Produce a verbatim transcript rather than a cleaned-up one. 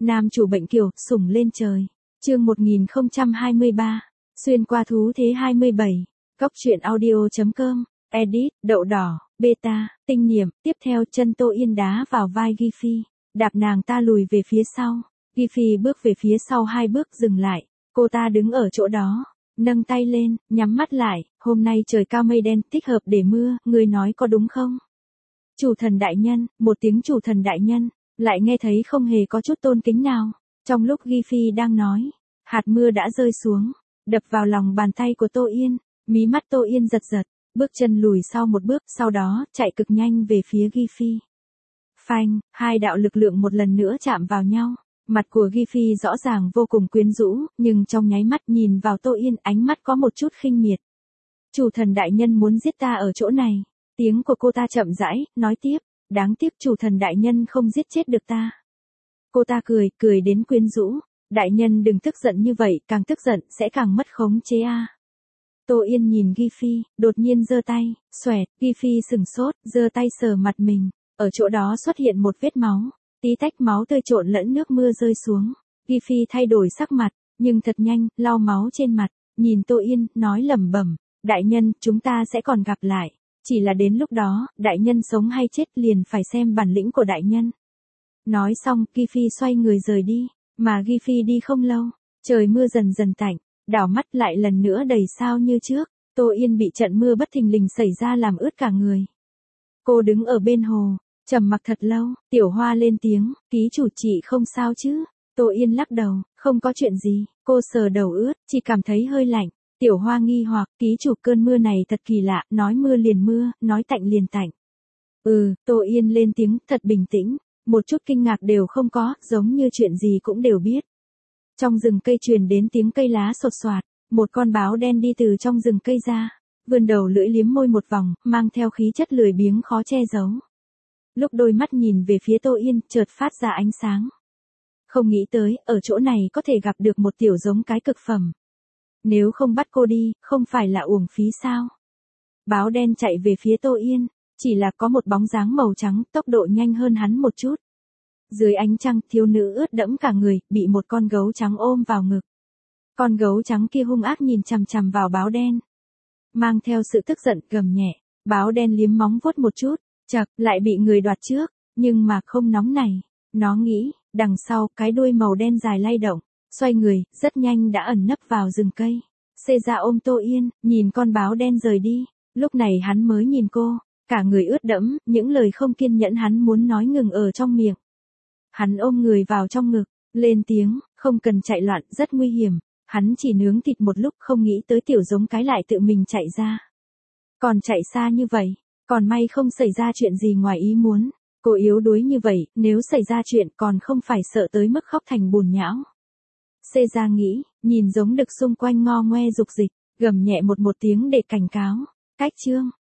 Nam chủ bệnh kiều, sủng lên trời. Chương một nghìn không trăm hai mươi ba. Xuyên qua thú thế hai mươi bảy. Góc truyện audio chấm com. Edit, đậu đỏ, beta, tinh niệm. Tiếp theo chân Tô Yên đá vào vai Ghi Phi, đạp nàng ta lùi về phía sau. Ghi Phi bước về phía sau hai bước dừng lại. Cô ta đứng ở chỗ đó, nâng tay lên, nhắm mắt lại. Hôm nay trời cao mây đen, thích hợp để mưa, ngươi nói có đúng không? Chủ thần đại nhân, một tiếng chủ thần đại nhân, lại nghe thấy không hề có chút tôn kính nào. Trong lúc Ghi Phi đang nói, hạt mưa đã rơi xuống, đập vào lòng bàn tay của Tô Yên. Mí mắt Tô Yên giật giật, bước chân lùi sau một bước, sau đó chạy cực nhanh về phía Ghi Phi. Phanh, hai đạo lực lượng một lần nữa chạm vào nhau. Mặt của Ghi Phi rõ ràng vô cùng quyến rũ, nhưng trong nháy mắt nhìn vào Tô Yên, ánh mắt có một chút khinh miệt. Chủ thần đại nhân muốn giết ta ở chỗ này. Tiếng của cô ta chậm rãi, nói tiếp, đáng tiếc chủ thần đại nhân không giết chết được ta. Cô ta cười, cười đến quyến rũ, đại nhân đừng tức giận như vậy, càng tức giận sẽ càng mất khống chế a. À. Tô Yên nhìn Ghi Phi, đột nhiên giơ tay, xoẹt, Ghi Phi sừng sốt, giơ tay sờ mặt mình, ở chỗ đó xuất hiện một vết máu, tí tách máu tươi trộn lẫn nước mưa rơi xuống. Ghi Phi thay đổi sắc mặt, nhưng thật nhanh, lau máu trên mặt, nhìn Tô Yên, nói lẩm bẩm, đại nhân, chúng ta sẽ còn gặp lại. Chỉ là đến lúc đó, đại nhân sống hay chết liền phải xem bản lĩnh của đại nhân. Nói xong, Ghi Phi xoay người rời đi, mà Ghi Phi đi không lâu, trời mưa dần dần tạnh, đảo mắt lại lần nữa đầy sao như trước. Tô Yên bị trận mưa bất thình lình xảy ra làm ướt cả người. Cô đứng ở bên hồ, trầm mặc thật lâu, Tiểu Hoa lên tiếng, ký chủ chị không sao chứ? Tô Yên lắc đầu, không có chuyện gì, cô sờ đầu ướt, chỉ cảm thấy hơi lạnh. Tiểu Hoa nghi hoặc, ký chủ cơn mưa này thật kỳ lạ, nói mưa liền mưa, nói tạnh liền tạnh. Ừ, Tô Yên lên tiếng, thật bình tĩnh, một chút kinh ngạc đều không có, giống như chuyện gì cũng đều biết. Trong rừng cây truyền đến tiếng cây lá sột soạt, một con báo đen đi từ trong rừng cây ra, vươn đầu lưỡi liếm môi một vòng, mang theo khí chất lười biếng khó che giấu. Lúc đôi mắt nhìn về phía Tô Yên, chợt phát ra ánh sáng. Không nghĩ tới, ở chỗ này có thể gặp được một tiểu giống cái cực phẩm. Nếu không bắt cô đi, không phải là uổng phí sao? Báo đen chạy về phía Tô Yên, chỉ là có một bóng dáng màu trắng, tốc độ nhanh hơn hắn một chút. Dưới ánh trăng, thiếu nữ ướt đẫm cả người, bị một con gấu trắng ôm vào ngực. Con gấu trắng kia hung ác nhìn chằm chằm vào báo đen, mang theo sự tức giận, gầm nhẹ. Báo đen liếm móng vuốt một chút, chậc, lại bị người đoạt trước, nhưng mà không nóng này. Nó nghĩ, đằng sau, cái đuôi màu đen dài lay động, xoay người, rất nhanh đã ẩn nấp vào rừng cây. Xê ra ôm Tô Yên, nhìn con báo đen rời đi. Lúc này hắn mới nhìn cô, cả người ướt đẫm, những lời không kiên nhẫn hắn muốn nói ngừng ở trong miệng. Hắn ôm người vào trong ngực, lên tiếng, không cần chạy loạn, rất nguy hiểm. Hắn chỉ nướng thịt một lúc, không nghĩ tới tiểu giống cái lại tự mình chạy ra. Còn chạy xa như vậy, còn may không xảy ra chuyện gì ngoài ý muốn. Cô yếu đuối như vậy, nếu xảy ra chuyện còn không phải sợ tới mức khóc thành bùn nhão. Xê ra nghĩ, nhìn giống đực xung quanh ngo ngoe dục dịch, gầm nhẹ một một tiếng để cảnh cáo. Cách chương.